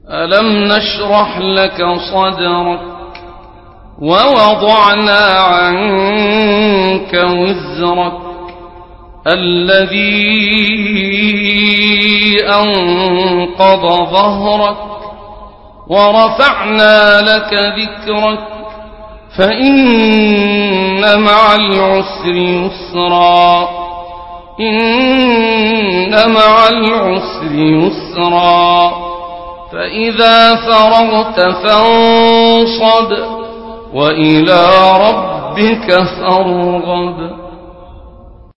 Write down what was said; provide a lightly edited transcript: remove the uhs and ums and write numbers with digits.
ألم نشرح لك صدرك ووضعنا عنك وزرك الذي أنقض ظهرك ورفعنا لك ذكرك فإن مع العسر يسرا إن مع العسر يسرا فإذا فرغت فانصب وإلى ربك فارغب.